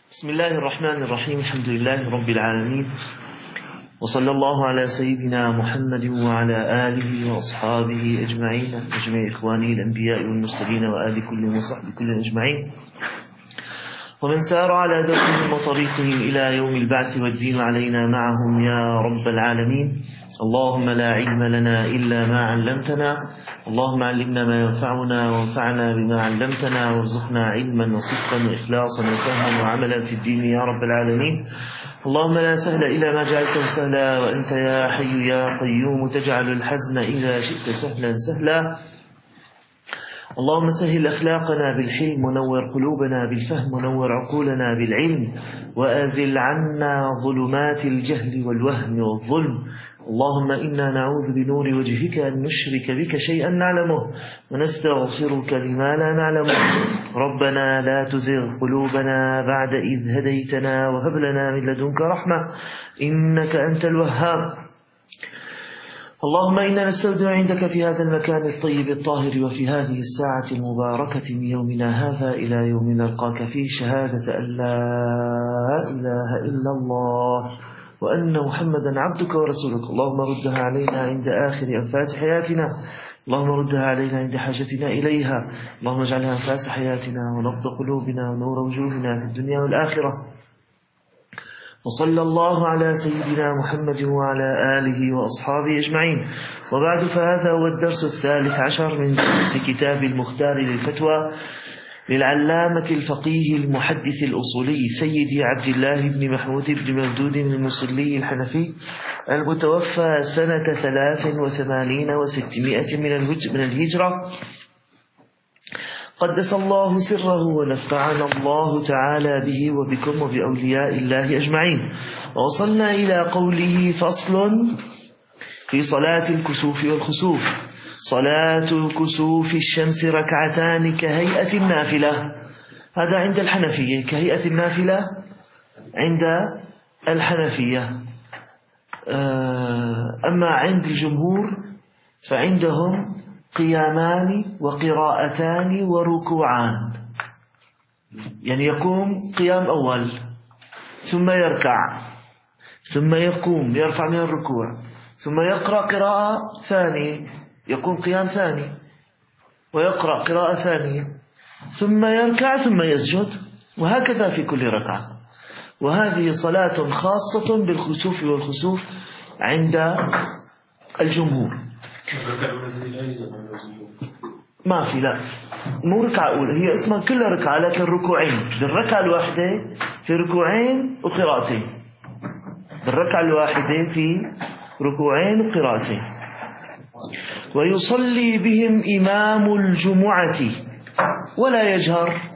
بسم الله الرحمن الرحيم. الحمد لله رب العالمين، وصلى الله على سيدنا محمد وعلى آله وأصحابه أجمعين، أجمع إخواني الأنبياء والمرسلين وآل كل وصحب كل أجمعين، ومن سار على دربهم وطريقهم إلى يوم البعث والدين علينا معهم يا رب العالمين. اللهم لا علم لنا إلا ما علمتنا، اللهم علمنا ما ينفعنا وانفعنا بما علمتنا، وارزقنا علما وصدقا وإخلاصا وفهما وعملا في الدين يا رب العالمين. اللهم لا سهل إلا ما جعلته سهلا، وأنت يا حي يا قيوم تجعل الحزن إذا شئت سهلا سهلا. اللهم سهل أخلاقنا بالحلم، ونور قلوبنا بالفهم، ونور عقولنا بالعلم، وأزل عنا ظلمات الجهل والوهم والظلم. اللهم إنا نعوذ بنور وجهك أن نشرك بك شيئا نعلمه، ونستغفرك لما لا نعلمه. ربنا لا تزغ قلوبنا بعد إذ هديتنا، وهب لنا من لدنك رحمة إنك أنت الوهاب. اللهم إنا نستودع عندك في هذا المكان الطيب الطاهر، وفي هذه الساعة المباركة من يومنا هذا إلى يوم نلقاك فيه، شهادة أن لا إله إلا الله وأن محمدا عبدك ورسولك. اللهم ردها علينا عند آخر أنفاس حياتنا، اللهم ردها علينا عند حاجتنا إليها، اللهم اجعلها أنفاس حياتنا ونبض قلوبنا ونور وجوهنا في الدنيا والآخرة. وصلى الله على سيدنا محمد وعلى آله وأصحابه أجمعين. وبعد، فهذا هو الدرس 13 من درس كتاب المختار للفتوى للعلامة الفقيه المحدث الأصولي سيدي عبد الله بن محمود بن مودود المصلي الحنفي، المتوفى سنة 83 و600 من الهجرة، قدس الله سره ونفعنا الله تعالى به وبكم وبأولياء الله أجمعين. ووصلنا إلى قوله: فصل في صلاة الكسوف والخسوف. صلاة كسوف الشمس ركعتان كهيئة النافلة. هذا عند الحنفية، كهيئة النافلة عند الحنفية. أما عند الجمهور فعندهم قيامان وقراءتان وركوعان، يعني يقوم قيام أول ثم يركع ثم يقوم يرفع من الركوع ثم يقرأ قراءة ثانية، يقوم قيام ثاني ويقرأ قراءة ثانية ثم يركع ثم يسجد، وهكذا في كل ركعة. وهذه صلاة خاصة بالكسوف والخسوف عند الجمهور. ما في، لا، مو ركعة أولى، هي اسمها كلها ركعة، لكن ركوعين. بالركعة الواحدة في ركوعين وقراءتين، بالركعة الواحدة في ركوعين وقراءتين. ويصلي بهم إمام الجمعة ولا يجهر.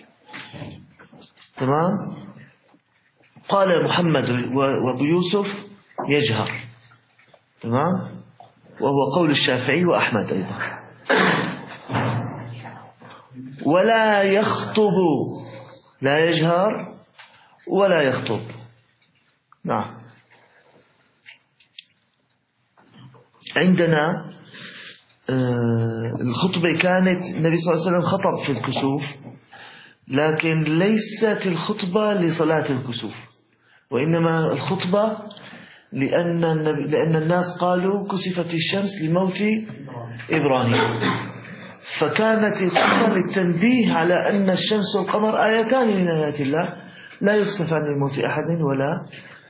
تمام. قال محمد وابو يوسف يجهر. تمام. وهو قول الشافعي وأحمد أيضا. ولا يخطب، لا يجهر ولا يخطب. نعم. عندنا الخطبة كانت النبي صلى الله عليه وسلم خطب في الكسوف، لكن ليست الخطبة لصلاة الكسوف، وإنما الخطبة لأن الناس قالوا كسفت الشمس لموت إبراهيم، فكانت الخطبة للتنبيه على أن الشمس والقمر آيتان من آيات الله لا يكسفان لموت أحد ولا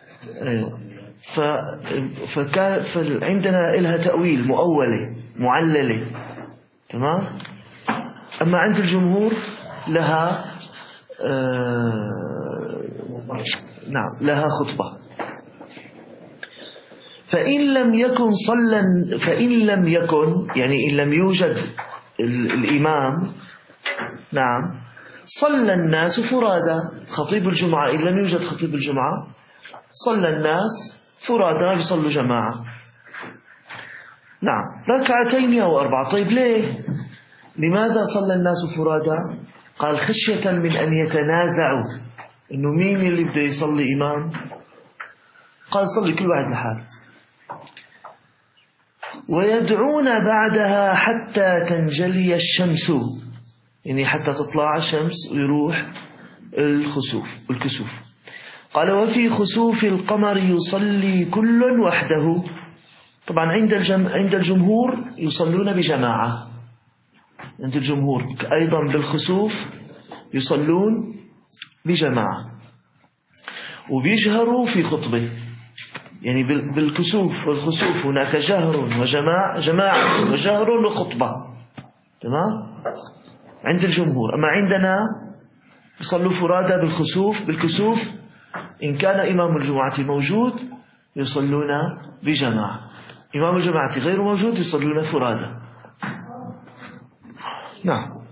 فعندنا إلها تأويل مؤولة معللة. تمام. أما عند الجمهور لها نعم لها خطبة. فإن لم يكن يعني إن لم يوجد الإمام، نعم، صلى الناس فرادى. خطيب الجمعة إن لم يوجد خطيب الجمعة صلى الناس فرادى، بيصلوا جماعة. نعم، ركعتين أو 4. طيب ليه؟ لماذا صلى الناس فرادى؟ قال: خشية من أن يتنازعوا، إنه مين اللي بده يصلي إمام؟ قال: صلي كل واحد لحاله. ويدعون بعدها حتى تنجلي الشمس، يعني حتى تطلع الشمس ويروح الكسوف. قال وفي خسوف القمر يصلي كل وحده. طبعا عند الجمهور يصلون بجماعة، عند الجمهور أيضا بالخسوف يصلون بجماعة وبيجهروا في خطبة، يعني بالكسوف والخسوف هناك جهر جماعة وجهر وخطبة، تمام، عند الجمهور. أما عندنا يصلوا فرادى بالكسوف إن كان إمام الجمعة موجود يصلون بجماعة، إمام الجماعة غير موجود يصلون فرادى. نعم.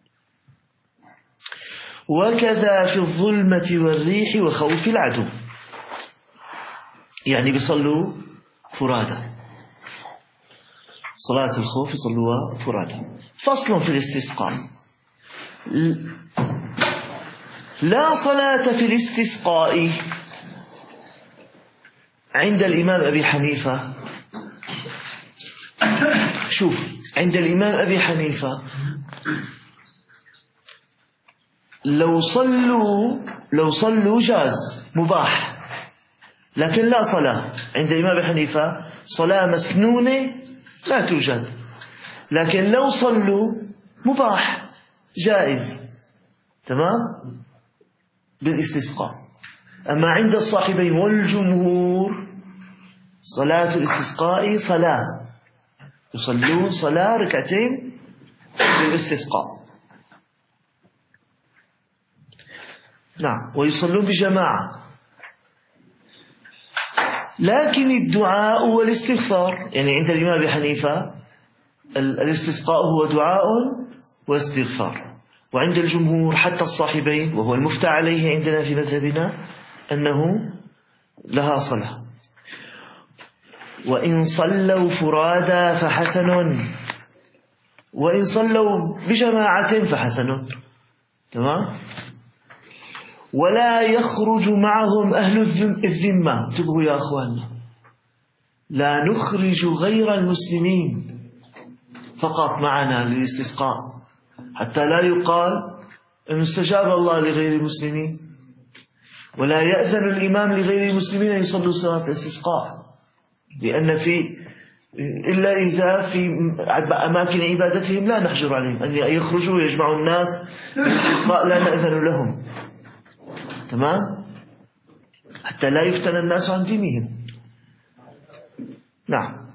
وكذا في الظلمة والريح وخوف العدو، يعني بيصلوا فرادى، صلاة الخوف يصلوها فرادى. فصل في الاستسقاء. لا صلاة في الاستسقاء عند الإمام أبي حنيفة. شوف، عند الإمام أبي حنيفة لو صلوا جاز مباح، لكن لا صلاة. عند الإمام أبي حنيفة صلاة مسنونة لا توجد، لكن لو صلوا مباح جائز، تمام، بالاستسقاء. أما عند الصاحبين والجمهور صلاة الاستسقاء صلاة، يصلون صلاة ركعتين للاستسقاء. نعم، ويصلون بجماعة. لكن الدعاء والاستغفار، يعني عند الإمام أبي حنيفة الاستسقاء هو دعاء واستغفار، وعند الجمهور حتى الصاحبين وهو المفتى عليه عندنا في مذهبنا أنه لها صلاة. وإن صلوا فرادى فحسن، وإن صلوا بجماعة فحسن، تمام. ولا يخرج معهم أهل الذمة. انتبهوا يا أخواننا، لا نخرج غير المسلمين فقط معنا للاستسقاء، حتى لا يقال أن استجاب الله لغير المسلمين، ولا يأذن الإمام لغير المسلمين أن يصلوا صلاة الاستسقاء، لأن إلا إذا في أماكن عبادتهم لا نحجر عليهم أن يخرجوا ويجمعوا الناس للاستسقاء، لا نأذن لهم، تمام، حتى لا يفتن الناس عن دينهم. نعم.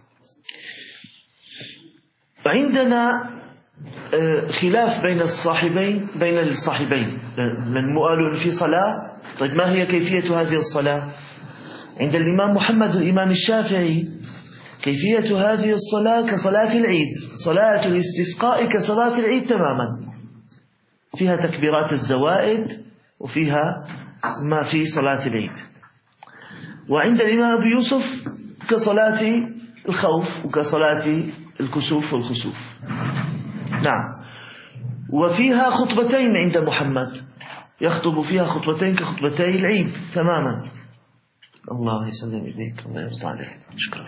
وعندنا خلاف بين الصاحبين من مؤال في صلاة. طيب ما هي كيفية هذه الصلاة؟ عند الإمام محمد الإمام الشافعي كيفية هذه الصلاة كصلاة العيد، صلاة الاستسقاء كصلاة العيد تماما، فيها تكبيرات الزوائد وفيها ما في صلاة العيد. وعند الإمام أبي يوسف كصلاة الخوف وكصلاة الكسوف والخسوف. نعم. وفيها خطبتين عند محمد، يخطب فيها خطبتين كخطبتي العيد تماما. الله يسلم إيديك، الله يرضى عليك، شكرا.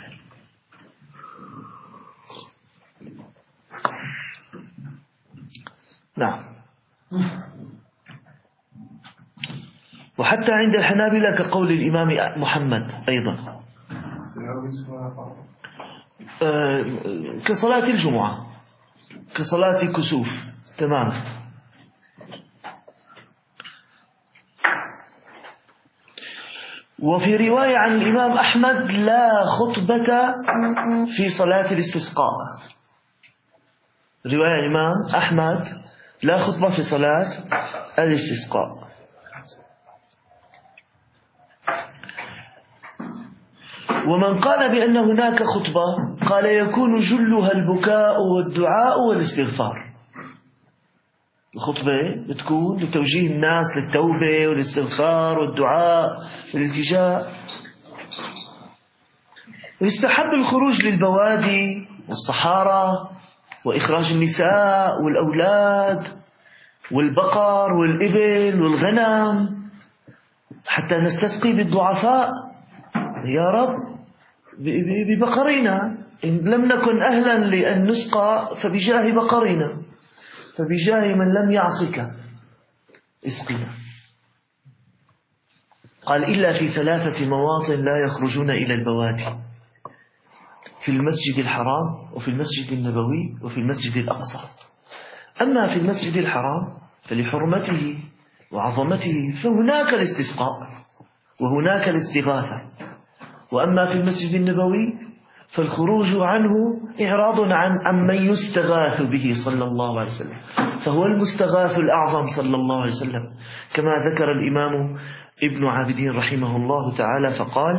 نعم. وحتى عند الحنابلة كقول الإمام محمد أيضا كصلاة الجمعة، كصلاة كسوف تماما. وفي رواية عن الإمام أحمد لا خطبة في صلاة الاستسقاء، رواية الإمام أحمد لا خطبة في صلاة الاستسقاء. ومن قال بأن هناك خطبة قال يكون جلها البكاء والدعاء والاستغفار. الخطبة بتكون لتوجيه الناس للتوبة والاستغفار والدعاء والالتجاء. ويستحب الخروج للبوادي والصحارى وإخراج النساء والأولاد والبقر والإبل والغنم حتى نستسقي بالضعفاء. يا رب ببقرنا، إن لم نكن أهلا لأن نسقى فبجاه بقرنا، فبجاه من لم يعصك اسقنا. قال: إلا في 3 مواطن لا يخرجون إلى البوادي: في المسجد الحرام، وفي المسجد النبوي، وفي المسجد الأقصى. أما في المسجد الحرام فلحرمته وعظمته فهناك الاستسقاء وهناك الاستغاثة، وأما في المسجد النبوي فالخروج عنه إعراض عن من يستغاث به صلى الله عليه وسلم، فهو المستغاث الأعظم صلى الله عليه وسلم، كما ذكر الإمام ابن عابدين رحمه الله تعالى فقال: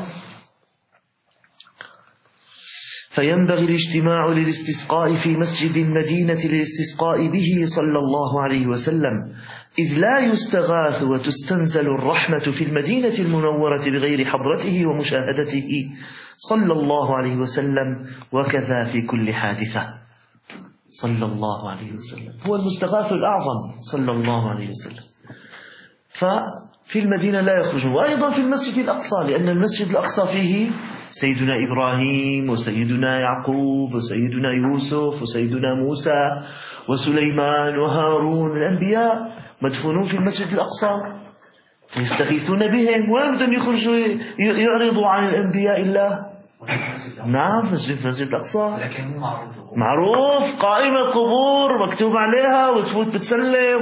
فينبغي الاجتماع للاستسقاء في مسجد المدينة للاستسقاء به صلى الله عليه وسلم، إذ لا يستغاث وتستنزل الرحمة في المدينة المنورة بغير حضرته ومشاهدته صلى الله عليه وسلم، وكذا في كل حادثة. صلى الله عليه وسلم هو المستغاث الأعظم صلى الله عليه وسلم. ففي المدينة لا يخرجون، وأيضا في المسجد الأقصى، لأن المسجد الأقصى فيه سيدنا إبراهيم وسيدنا يعقوب وسيدنا يوسف وسيدنا موسى وسليمان وهارون، الأنبياء مدفونون في المسجد الأقصى، فيستغيثون بهم، ويبدأ يخرجوا يعرضوا عن الأنبياء الله. نعم، مسجد الأقصى معروف، قائمة قبور مكتوب عليها، وتفوت بتسلم.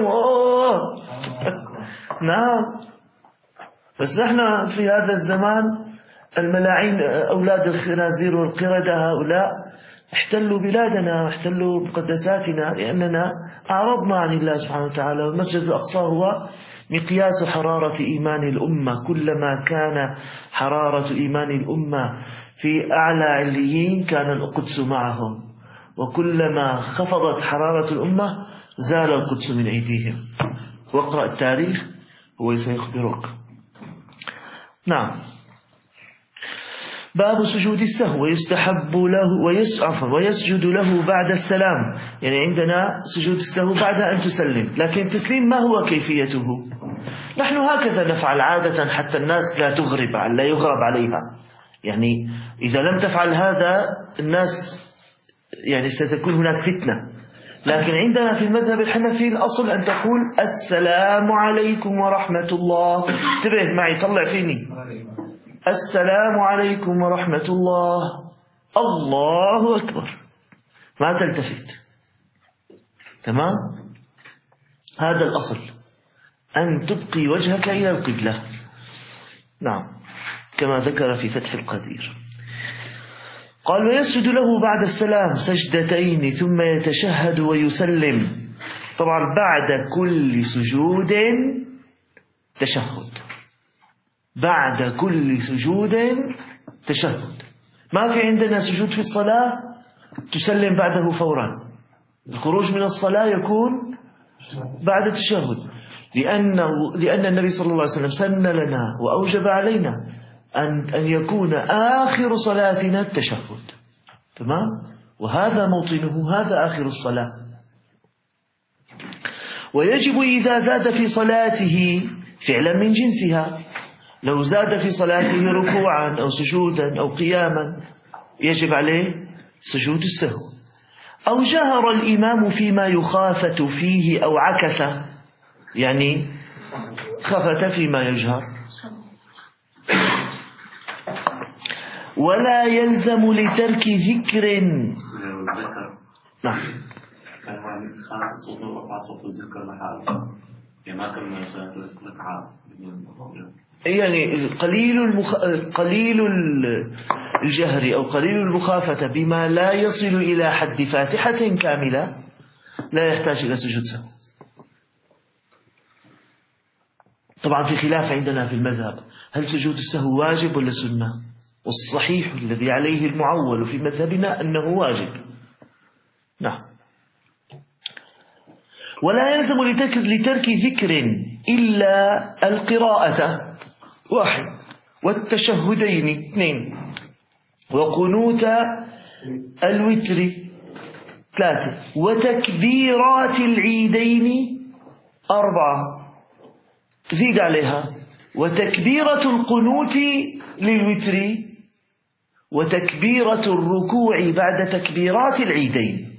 نعم، بس نحن في هذا الزمان الملاعين أولاد الخنازير والقردة هؤلاء احتلوا بلادنا واحتلوا مقدساتنا، لأننا أعرضنا عن الله سبحانه وتعالى. والمسجد الأقصى هو مقياس حرارة إيمان الأمة، كلما كان حرارة إيمان الأمة في أعلى عليين كان القدس معهم، وكلما خفضت حرارة الأمة زال القدس من أيديهم. واقرأ التاريخ هو سيخبرك. نعم. باب سجود السهو: ويستحب له ويسجد له بعد السلام، يعني عندنا سجود السهو بعد أن تسلم، لكن التسليم ما هو كيفيته؟ نحن هكذا نفعل عادة حتى الناس لا يغرب عليها، يعني إذا لم تفعل هذا الناس يعني ستكون هناك فتنة. لكن عندنا في المذهب الحنفي الأصل أن تقول: السلام عليكم ورحمة الله. انتبه معي، طلع فيني. السلام عليكم ورحمة الله، الله أكبر، ما تلتفت. تمام؟ هذا الأصل، أن تبقي وجهك إلى القبلة. نعم، كما ذكر في فتح القدير. قال: ويسجد له بعد السلام سجدتين ثم يتشهد ويسلم. طبعا بعد كل سجود تشهد، بعد كل سجود تشهد. ما في عندنا سجود في الصلاة تسلم بعده فورا، الخروج من الصلاة يكون بعد التشهد، لأن النبي صلى الله عليه وسلم سن لنا وأوجب علينا أن يكون آخر صلاتنا التشهد. تمام؟ وهذا موطنه، هذا آخر الصلاة. ويجب إذا زاد في صلاته فعلا من جنسها، لو زاد في صلاته ركوعا أو سجودا أو قياما يجب عليه سجود السهو، أو جهر الإمام فيما يخافت فيه أو عكس، يعني خفت فيما يجهر. ولا يلزم لترك ذكر. نعم، يعني قليل الجهر أو قليل المخافة بما لا يصل إلى حد فاتحة كاملة لا يحتاج إلى سجود سهو. طبعا في خلاف عندنا في المذهب، هل سجود السهو واجب ولا سنة؟ والصحيح الذي عليه المعول في مذهبنا أنه واجب. نعم. ولا يلزم لترك ذكر إلا القراءة 1، والتشهدين 2، وقنوت الوتر 3، وتكبيرات العيدين 4. زيد عليها: وتكبيرة القنوت للوتر، وتكبيرة الركوع بعد تكبيرات العيدين.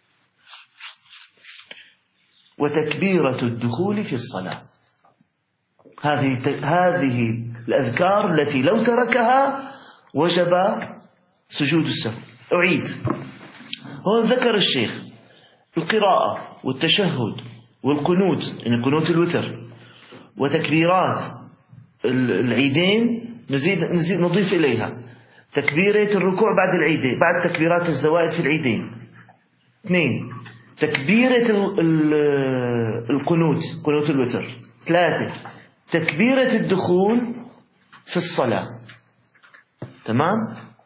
وتكبيرة الدخول في الصلاة. هذه الأذكار التي لو تركها وجب سجود السهو. أعيد. هون ذكر الشيخ القراءة والتشهد والقنوت، يعني قنوت الوتر، وتكبيرات العيدين، نزيد نضيف إليها تكبيرة الركوع بعد العيدين، بعد تكبيرات الزوائد في العيدين. 2 تكبيرة القنوت، قنوت الوتر. 3 تكبيرة الدخول في الصلاة. تمام؟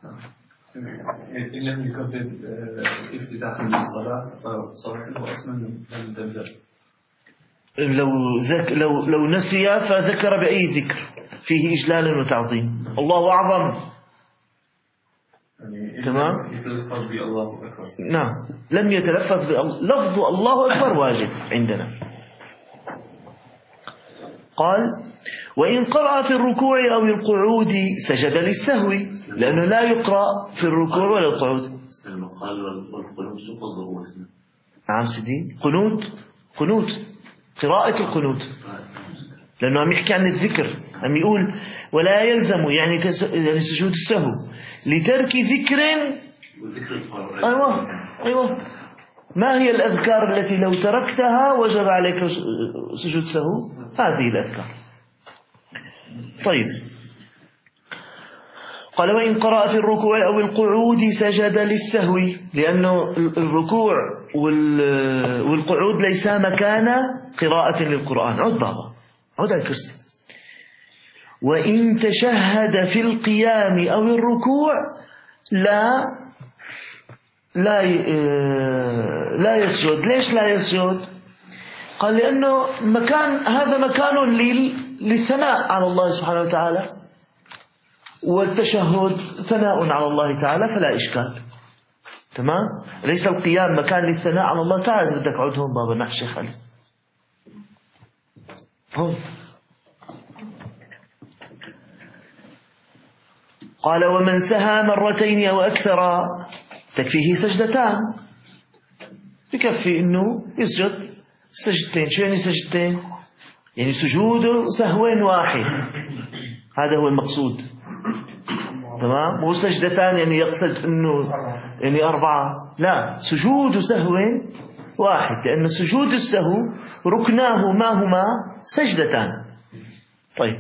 إن لم يكبر افتتاحا للصلاة فصلاته أصلا لم تبدأ. لو نسي فذكر بأي ذكر فيه إجلال وتعظيم، الله أعظم. يعني تمام؟ يتلفظ بالله أكبر. نعم، لم يتلفظ لفظ الله أكبر واجب عندنا. قال: وإن قرأ في الركوع أو القعود سجد للسهو، لأنه لا يقرأ في الركوع ولا القعود. نعم سيدي، قنوت قراءة القنوت، لأنه عم يحكي عن الذكر، عم يقول ولا يلزم يعني سجود السهو لترك ذكر. أيوة. ما هي الأذكار التي لو تركتها وجب عليك سجود سهو؟ هذه الأذكار. طيب، قال: وإن قرأ في الركوع أو القعود سجد للسهو، لأنه الركوع والقعود ليسا مكان قراءة للقرآن. عد بابا، عد على الكرسي. وإن تشهد في القيام أو الركوع لا يسجد. ليش لا يسجد؟ قال: لأنه هذا مكان للثناء على الله سبحانه وتعالى، والتشهد ثناء على الله تعالى، فلا إشكال. تمام؟ ليس القيام مكان للثناء على الله تعالى. بدك عود هون بابا، نحن شيخ علي هون. قال: ومن سهى مرتين أو أكثر تكفيه سجدتان. بكفي إنه يسجد سجدتين. شو يعني سجدتين؟ يعني سجود سهو واحد، هذا هو المقصود. تمام؟ مو سجدتان يعني يقصد إنه يعني 4، لا، سجود سهو واحد، لأن سجود السهو ركناه ما هما سجدتان. طيب،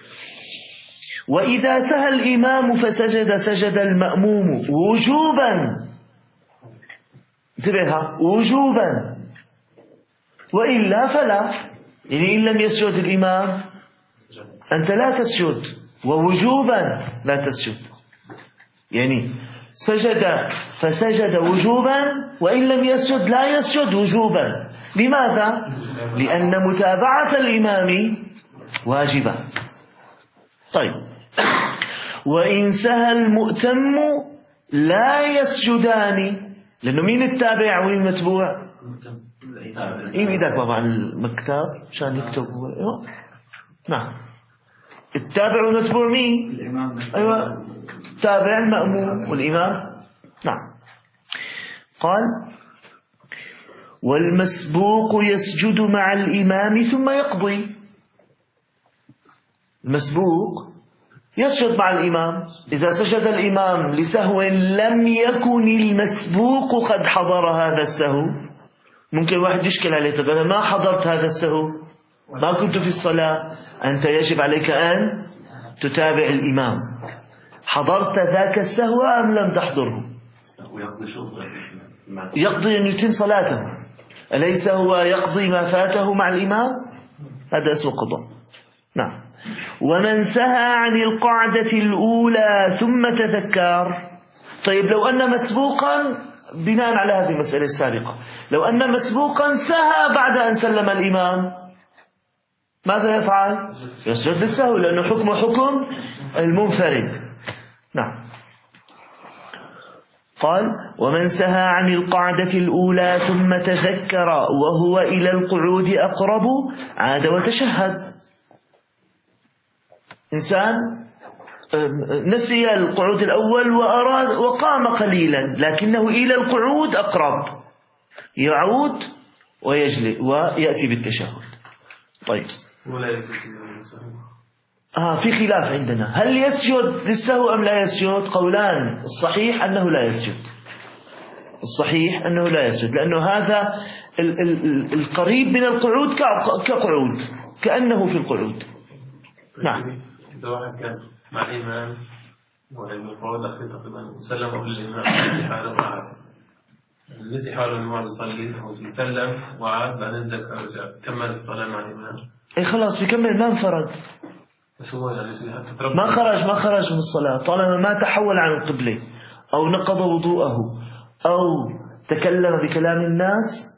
وإذا سهى الإمام فسجد سجد المأموم وجوبا. انتبهها، وجوبا. وإلا فلا، يعني إن لم يسجد الإمام أنت لا تسجد، ووجوبا لا تسجد. يعني سجد فسجد وجوبا، وإن لم يسجد لا يسجد وجوبا. لماذا؟ لأن متابعة الإمام واجبة. طيب، وإن سهى المؤتم لا يسجدان، لأنه مين التابع وين المتبوع؟ إيه بيدك بابا على المكتب عشان يكتب. نعم، التابع والمتبوع مين؟ أيوة، تابع المأموم والإمام. نعم. قال: والمسبوق يسجد مع الإمام ثم يقضي. المسبوق يسجد مع الإمام. إذا سجد الإمام لسهو لم يكن المسبوق قد حضر هذا السهو. ممكن واحد يشكل عليه: طب أنا ما حضرت هذا السهو، ما كنت في الصلاة. أنت يجب عليك أن تتابع الإمام. حضرت ذاك السهو أم لم تحضره؟ يقضي أن يتم صلاته. أليس هو يقضي ما فاته مع الإمام؟ هذا اسمه قضاء. نعم. ومن سهى عن القعدة الأولى ثم تذكر. طيب، لو أن مسبوقا، بناء على هذه المسألة السابقة، لو أن مسبوقا سهى بعد أن سلم الإمام، ماذا يفعل؟ يسجد للسهو، لأنه حكم حكم المنفرد. نعم. قال: ومن سهى عن القعدة الأولى ثم تذكر وهو إلى القعود أقرب عاد وتشهد. إنسان نسي القعود الأول وقام قليلا، لكنه إلى القعود أقرب، يعود ويجلس ويأتي بالتشهد. طيب، ولا يسجد للسهو. في خلاف عندنا، هل يسجد للسهو أم لا يسجد؟ قولان، الصحيح أنه لا يسجد، الصحيح أنه لا يسجد، لأنه هذا القريب من القعود كقعود، كأنه في القعود. نعم. إذا واحد كان مع الإمام والقعود أخير تقريبا سلم للإمام نسي حاله إنه يصلي ويسلم وعاد بعدين رجع كمل الصلاة مع الإمام. خلاص بيكمل، ما انفرد، ما خرج من الصلاة، طالما ما تحول عن القبلة أو نقض وضوءه أو تكلم بكلام الناس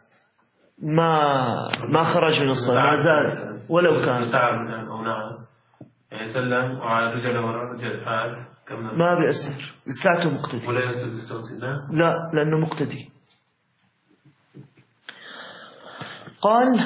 ما خرج من الصلاة، ما زال ولو كان تعب أو نعس يعني سلم وعاد رجع ورا رجع عاد كمل، ما بيأثر، إسلاته مقتدي. ولا يسجد للسهو؟ لا، لأنه مقتدي. قال: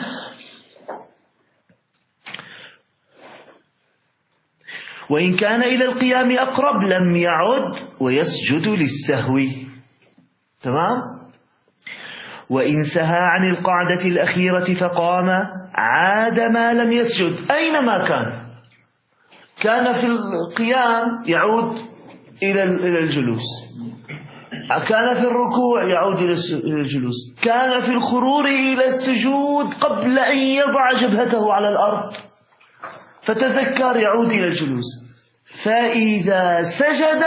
وإن كان إلى القيام أقرب لم يعد ويسجد للسهو. تمام. وإن سهى عن القعدة الأخيرة فقام عاد ما لم يسجد أينما كان في القيام يعود إلى الجلوس، كان في الركوع يعود إلى الجلوس، كان في الخرور إلى السجود قبل أن يضع جبهته على الأرض فتذكر يعود إلى الجلوس. فإذا سجد،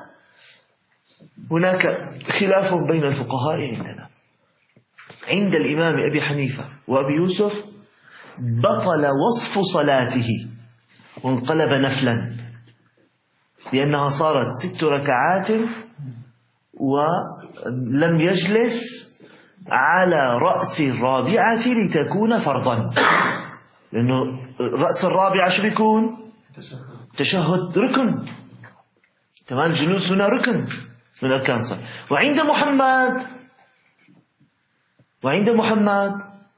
هناك خلاف بين الفقهاء عندنا. عند الإمام أبي حنيفة وأبي يوسف بطل وصف صلاته وانقلب نفلا، لأنها صارت 6 ركعات ولم يجلس على رأس الرابعة لتكون فرضا، لأنه رأس الرابعة شو بيكون؟ تشهد ركن. تمام. الجلوس هنا ركن من أركان الصلاة. وعند محمد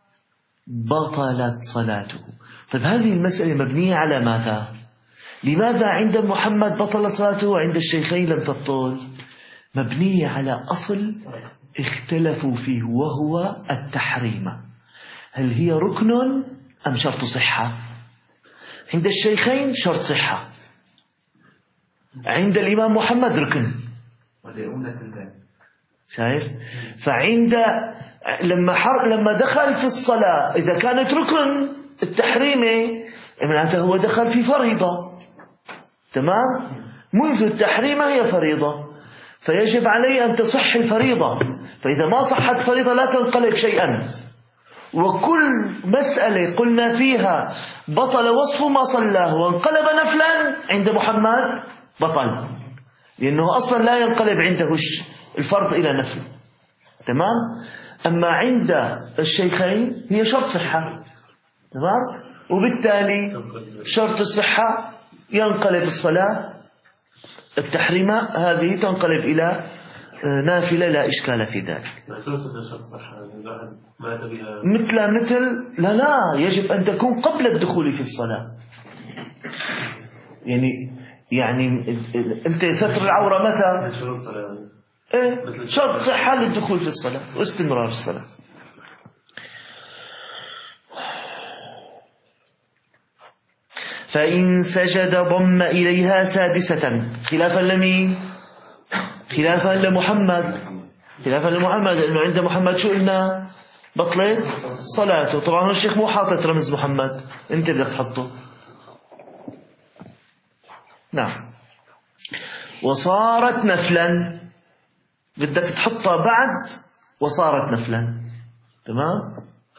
بطلت صلاته. طيب هذه المسألة مبنية على ماذا؟ لماذا عند محمد بطلت صلاته وعند الشيخين لم تبطل؟ مبنية على أصل اختلفوا فيه، وهو التحريم، هل هي ركن أم شرط صحة؟ عند الشيخين شرط صحة، عند الإمام محمد ركن. شايف؟ فعند لما دخل في الصلاة إذا كانت ركن التحريمة معناته هو دخل في فريضة. تمام؟ منذ التحريمة هي فريضة، فيجب عليه أن تصح الفريضة، فإذا ما صحت فريضة لا تنقلب شيئا. وكل مسألة قلنا فيها بطل وصف ما صلاه وانقلب نفلا، عند محمد بطل، لأنه أصلا لا ينقلب عنده الفرض إلى نفل. تمام. أما عند الشيخين هي شرط صحة. تمام. وبالتالي شرط الصحة ينقلب الصلاة، التحريمة هذه تنقلب إلى نافلة، لا إشكال في ذلك. مثل لا يجب أن تكون قبل الدخول في الصلاة. يعني أنت ستر العورة متى؟ شرط صحة للدخول في الصلاة واستمرار في الصلاة. فإن سجد ضم إليها سادسة، خلافا لمين؟ خلافا لمحمد، لأنه عند محمد شو قلنا؟ بطلت صلاته. طبعا الشيخ مو حاطط رمز محمد، انت بدك تحطه. نعم. وصارت نفلا، بدك تحطها بعد وصارت نفلا. تمام.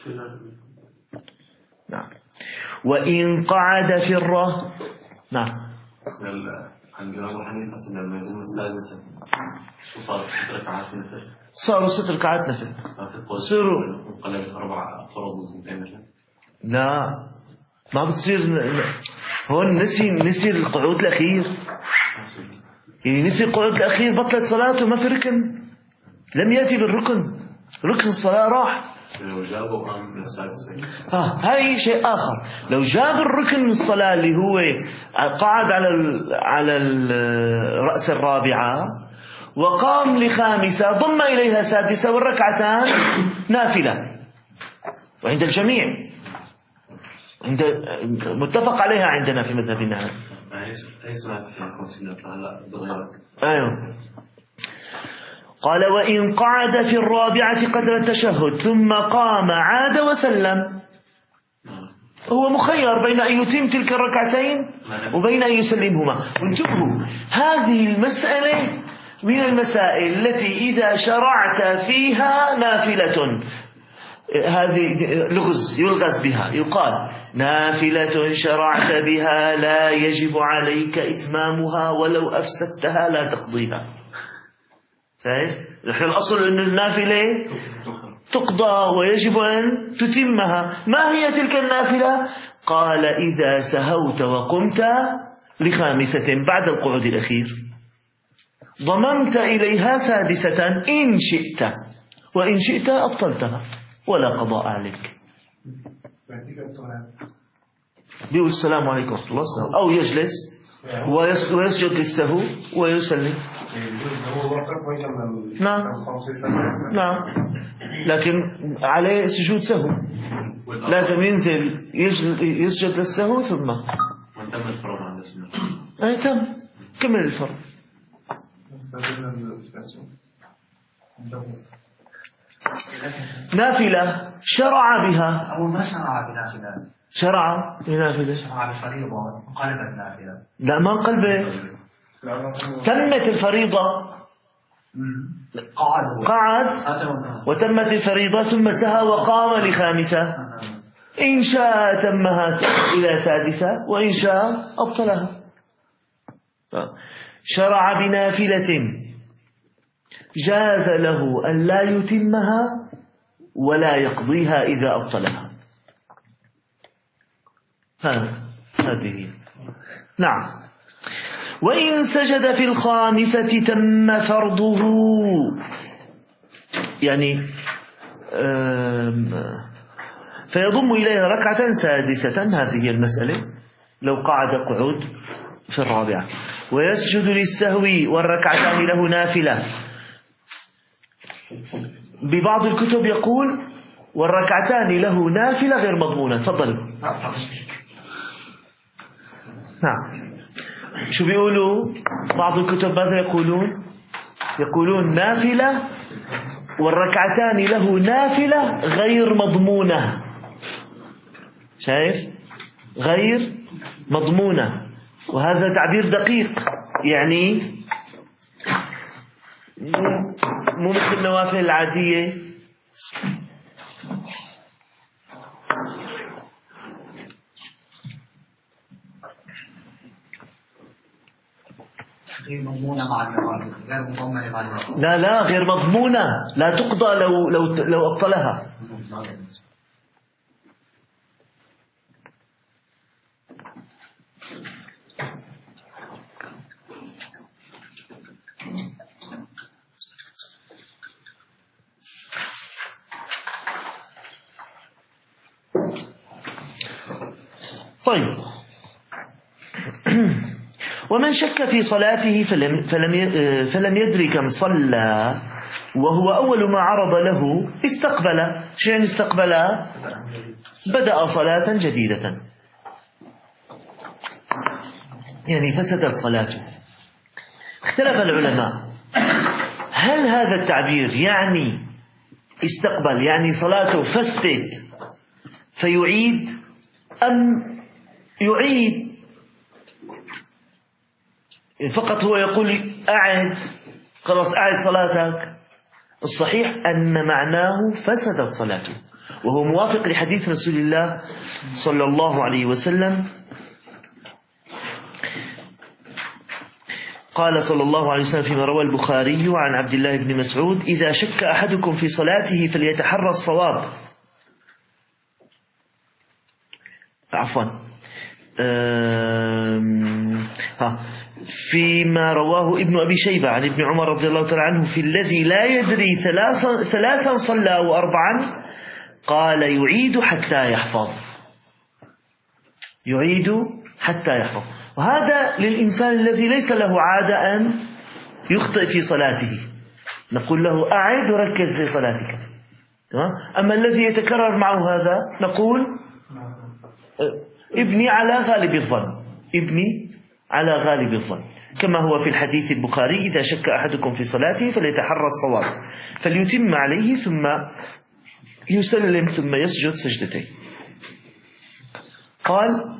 نعم. وإن قعد في نعم. عند أبو حنيفة سنة الميزون السادسة وصارت 6 ركعات نفل. صاروا 6 ركعات نفل. صاروا انقلبت 4 فرض وثنتين. لا، ما بتصير. هون نسي القعود الأخير، يعني نسي القعود الأخير، بطلت صلاته، ما في ركن، لم يأتي بالركن، ركن الصلاة راح. لو جابوا من السادسة هاي شيء آخر. لو جاب الركن من الصلاة اللي هو قعد على رأس الرابعة وقام لخامسة ضم إليها سادسة والركعتان نافلة، وعند الجميع متفق عليها عندنا في مذهبنا هذا. أيوه. قال وإن قعد في الرابعة قدر التشهد ثم قام عاد وسلم، هو مخير بين أن يتم تلك الركعتين وبين أن يسلمهما. انتبهوا، هذه المسألة من المسائل التي إذا شرعت فيها نافلة، هذه يلغز بها، يقال نافلة شرعت بها لا يجب عليك إتمامها ولو أفسدتها لا تقضيها. نحن الأصل أن النافلة تقضى ويجب أن تتمها. ما هي تلك النافلة؟ قال إذا سهوت وقمت لخامسة بعد القعود الأخير ضممت إليها سادسة إن شئت، وإن شئت أبطلتها ولا قضاء عليك. بيقول السلام عليكم ورحمة الله، أو يجلس ويسجد للسهو ويسلم. نعم نعم، لكن عليه سجود سهو، لازم ينزل يسجد للسهو ثم تم كمل الفرض. نافلة شرع بها، أول ما شرع بنافلة، شرع بنافلة، شرع بفريضة انقلبت نافلة. لا ما انقلبت، تمت الفريضة، قعد وتمت الفريضة ثم سهى وقام لخامسة، إن شاء تمها إلى سادسة وإن شاء أبطلها. شرع بنافلة جاز له أن لا يتمها ولا يقضيها إذا أبطلها. هذه نعم. وإن سجد في الخامسة تم فرضه، يعني فيضم إليها ركعة سادسة، هذه المسألة لو قعد قعود في الرابعة. ويسجد للسهو والركعتان له نافلة. ببعض الكتب يقول والركعتان له نافلة غير مضمونة. تفضلوا. نعم، شو بيقولوا بعض الكتب؟ ماذا يقولون؟ يقولون نافلة والركعتان له نافلة غير مضمونة. شايف؟ غير مضمونة، وهذا تعبير دقيق، يعني مو مثل النوافل العادية. غير مضمونة مع النوافل، غير مضمنة مع النوافل. لا غير مضمونة، لا تقضى لو أبطلها. طيب، ومن شك في صلاته فلم يدري كم صلى وهو أول ما عرض له استقبل. شو يعني استقبل؟ بدأ صلاة جديدة، يعني فسدت صلاته. اختلف العلماء، هل هذا التعبير يعني استقبل يعني صلاته فسدت فيعيد، أم يعيد فقط هو يقول أعد، خلاص أعد صلاتك؟ الصحيح أن معناه فسدت صلاته، وهو موافق لحديث رسول الله صلى الله عليه وسلم. قال صلى الله عليه وسلم فيما روى البخاري عن عبد الله بن مسعود: إذا شك أحدكم في صلاته فليتحرى الصواب. عفوا، فيما رواه ابن أبي شيبة عن ابن عمر رضي الله تعالى عنه في الذي لا يدري ثلاثا صلى أو أربعا، قال يعيد حتى يحفظ، يعيد حتى يحفظ. وهذا للإنسان الذي ليس له عادة أن يخطئ في صلاته، نقول له أعد وركز في صلاتك. أما الذي يتكرر معه هذا نقول ابني على غالب الظن، ابني على غالب الظن، كما هو في الحديث البخاري: إذا شك أحدكم في صلاته فليتحرى الصواب فليتم عليه ثم يسلم ثم يسجد سجدتين. قال: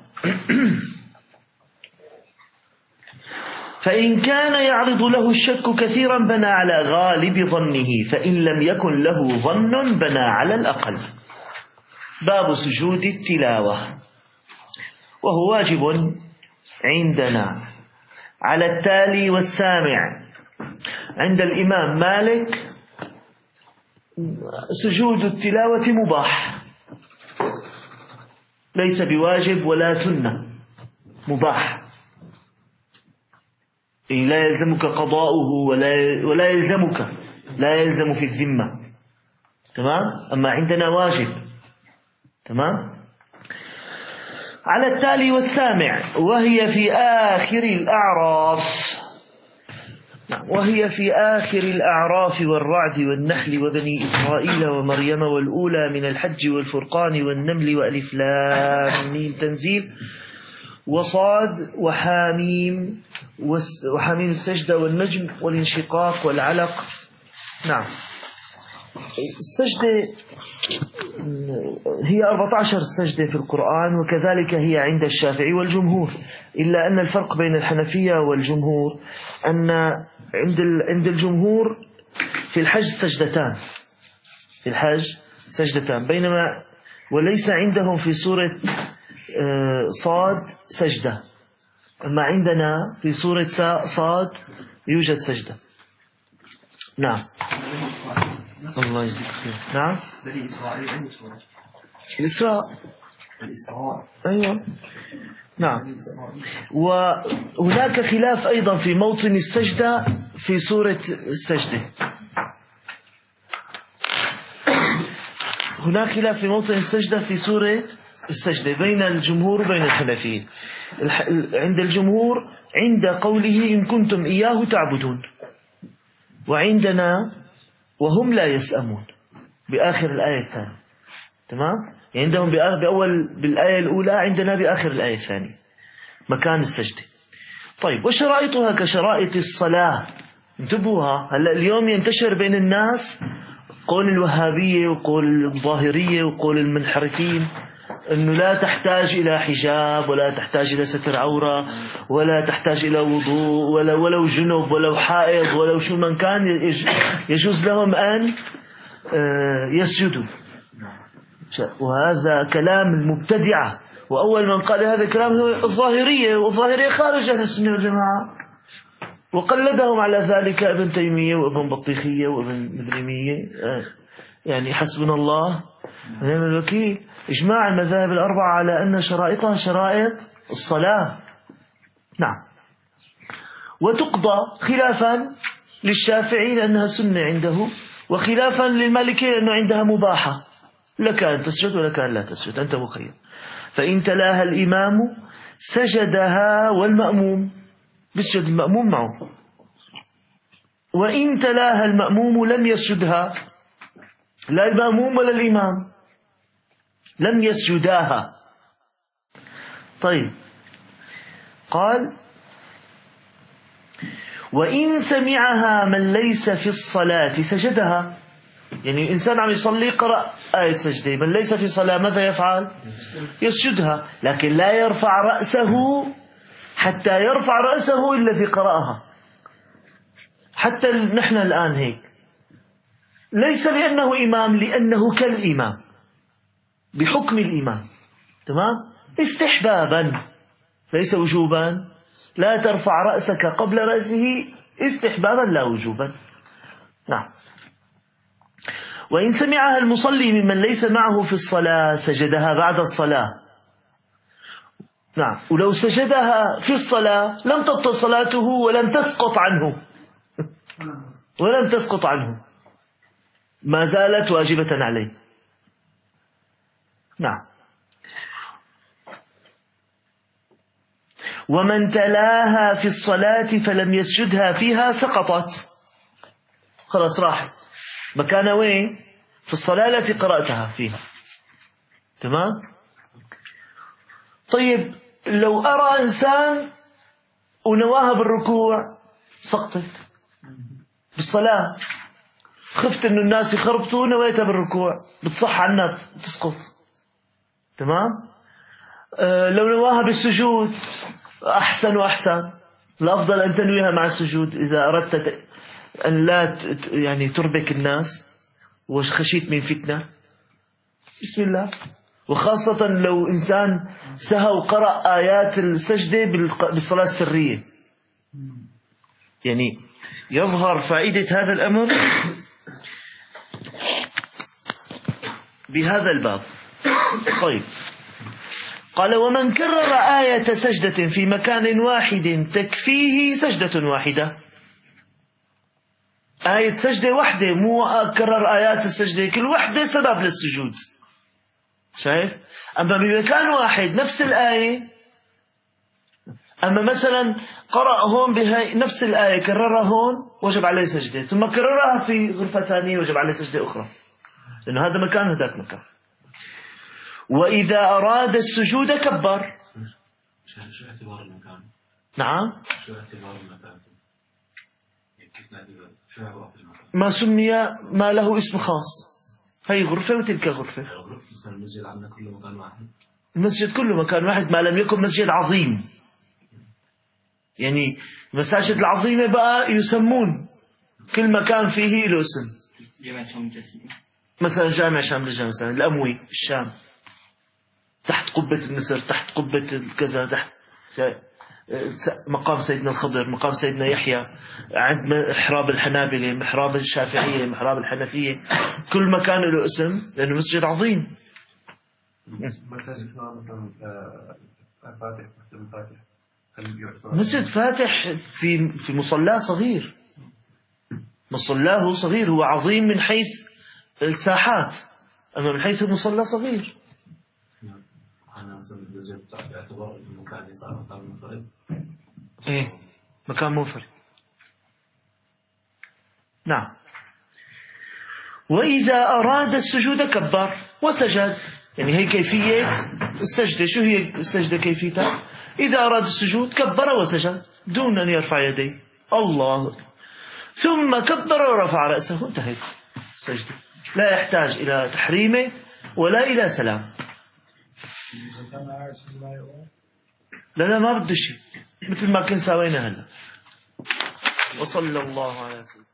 فإن كان يعرض له الشك كثيرا بنى على غالب ظنه، فإن لم يكن له ظن بنى على الأقل. باب سجود التلاوة، وهو واجب عندنا على التالي والسامع. عند الإمام مالك سجود التلاوة مباح، ليس بواجب ولا سنة، مباح، لا يلزمك قضاؤه ولا يلزمك، لا يلزم في الذمة. تمام؟ أما عندنا واجب. تمام؟ على التالي والسامع، وهي في آخر الأعراف. وهي في آخر الأعراف والرعد والنحل وبني إسرائيل ومريم والأولى من الحج والفرقان والنمل وألف لام ميم تنزيل وصاد وحاميم السجدة والنجم والانشقاق والعلق. نعم، السجدة هي 14 سجدة في القرآن، وكذلك هي عند الشافعي والجمهور، إلا أن الفرق بين الحنفية والجمهور أن عند الجمهور في الحج سجدتان، في الحج سجدتان، بينما وليس عندهم في سورة صاد سجدة، أما عندنا في سورة صاد يوجد سجدة. نعم، الله يجزيك خير. نعم، بني إسرائيل أي سورة؟ الإسراء. أيوة، نعم. وهناك خلاف أيضا في موطن السجدة في سورة السجدة، هناك خلاف في موطن السجدة في سورة السجدة بين الجمهور وبين الحنفية. عند الجمهور عند قوله إن كنتم إياه تعبدون، وعندنا وهم لا يسأمون بآخر الآية الثانية. تمام؟ عندهم بالآية الأولى، عندنا بآخر الآية الثانية مكان السجدة. طيب، وشرائطها كشرائط الصلاة. انتبهوها، هلأ اليوم ينتشر بين الناس قول الوهابية وقول الظاهرية وقول المنحرفين أنه لا تحتاج إلى حجاب ولا تحتاج إلى ستر عورة ولا تحتاج إلى وضوء ولو جنب ولو حائض ولو شو من كان يجوز لهم أن يسجدوا. وهذا كلام المبتدعة، وأول من قال هذا الكلام هو الظاهرية، والظاهرية خارج أهل السنة والجماعة، وقلدهم على ذلك ابن تيمية وابن بطيخية وابن مدرمية. يعني حسبنا الله ونعم الوكيل. إجماع المذاهب الأربعة على أن شرائطها شرائط الصلاة. نعم، وتقضى خلافا للشافعي لأنها سنة عنده، وخلافا للمالكي لأنه عندها مباحة، لك أن تسجد ولك أن لا تسجد، أنت مخير. فإن تلاها الإمام سجدها والمأموم، بسجد المأموم معه، وإن تلاها المأموم لم يسجدها، لا المأموم ولا الإمام لم يسجداها. طيب، قال وإن سمعها من ليس في الصلاة سجدها. يعني الإنسان عم يصلي قرأ آية سجدة، من ليس في صلاة ماذا يفعل؟ يسجدها، لكن لا يرفع رأسه حتى يرفع رأسه الذي قرأها. حتى نحن الآن هيك، ليس لأنه إمام، لأنه كالإمام بحكم الإمام. تمام؟ استحبابا ليس وجوبا، لا ترفع رأسك قبل رأسه استحبابا لا وجوبا. نعم. وإن سمعها المصلي ممن ليس معه في الصلاة سجدها بعد الصلاة. نعم، ولو سجدها في الصلاة لم تبطل صلاته ولم تسقط عنه، ما زالت واجبة عليه. نعم. ومن تلاها في الصلاة فلم يسجدها فيها سقطت، خلاص راحت مكان وين؟ في الصلاة التي قرأتها فيها. تمام؟ طيب لو أرى إنسان ونواها بالركوع سقطت بالصلاة، خفت إنه الناس يخربطوا نويتها بالركوع بتصح عنها بتسقط. تمام. لو نواها بالسجود أحسن وأحسن، الأفضل أن تنويها مع السجود إذا أردت أن لا يعني تربك الناس وخشيت من فتنة. بسم الله. وخاصة لو إنسان سهى وقرأ آيات السجدة بالصلاة السرية، يعني يظهر فائدة هذا الأمر بهذا الباب. طيب، قال ومن كرر آية سجدة في مكان واحد تكفيه سجدة واحدة. آية سجدة واحدة، مو أكرر آيات السجدة، كل واحدة سبب للسجود. شايف؟ أما بمكان واحد نفس الآية، أما مثلا قرأ هون نفس الآية كررها هون وجب عليه سجدة، ثم كررها في غرفة ثانية وجب عليه سجدة أخرى، لأنه هذا مكان وذاك مكان. وإذا أراد السجود كبر. شو اعتبار المكان؟ نعم. شو اعتبار المكان؟ شو اعتبار المكان؟ ما سمي ما له اسم خاص، هي غرفة وتلك غرفة. مثلا المسجد عندنا كله مكان واحد. المسجد كله مكان واحد ما لم يكن مسجد عظيم. يعني المساجد العظيمة بقى يسمون كل مكان فيه له اسم. مثلا جامع شاملجة، مثلا الأموي في الشام، تحت قبة النسر، تحت قبة كذا، تحت مقام سيدنا الخضر، مقام سيدنا يحيى، عند محراب الحنابلة، محراب الشافعية، محراب الحنفية، كل مكان له اسم لأنه مسجد عظيم. مساجد مثلا الفاتح، مسجد الفاتح مسجد فاتح في مصلاه صغير، مصلاه صغير، هو عظيم من حيث الساحات، أما من حيث المصلى صغير. أنا مثلا المسجد باعتبار المكان يصير مكان منفرد. إيه، مكان منفرد. نعم. وإذا أراد السجود كبر وسجد، يعني هي كيفية السجدة. شو هي السجدة كيفيتها؟ إذا أراد السجود كبر وسجد دون أن يرفع يديه، الله، ثم كبر ورفع رأسه، انتهت السجدة، لا يحتاج إلى تحريمه ولا إلى سلام. لا ما بده شيء، مثل ما كنا سوينا هلا. وصلى الله على سيدنا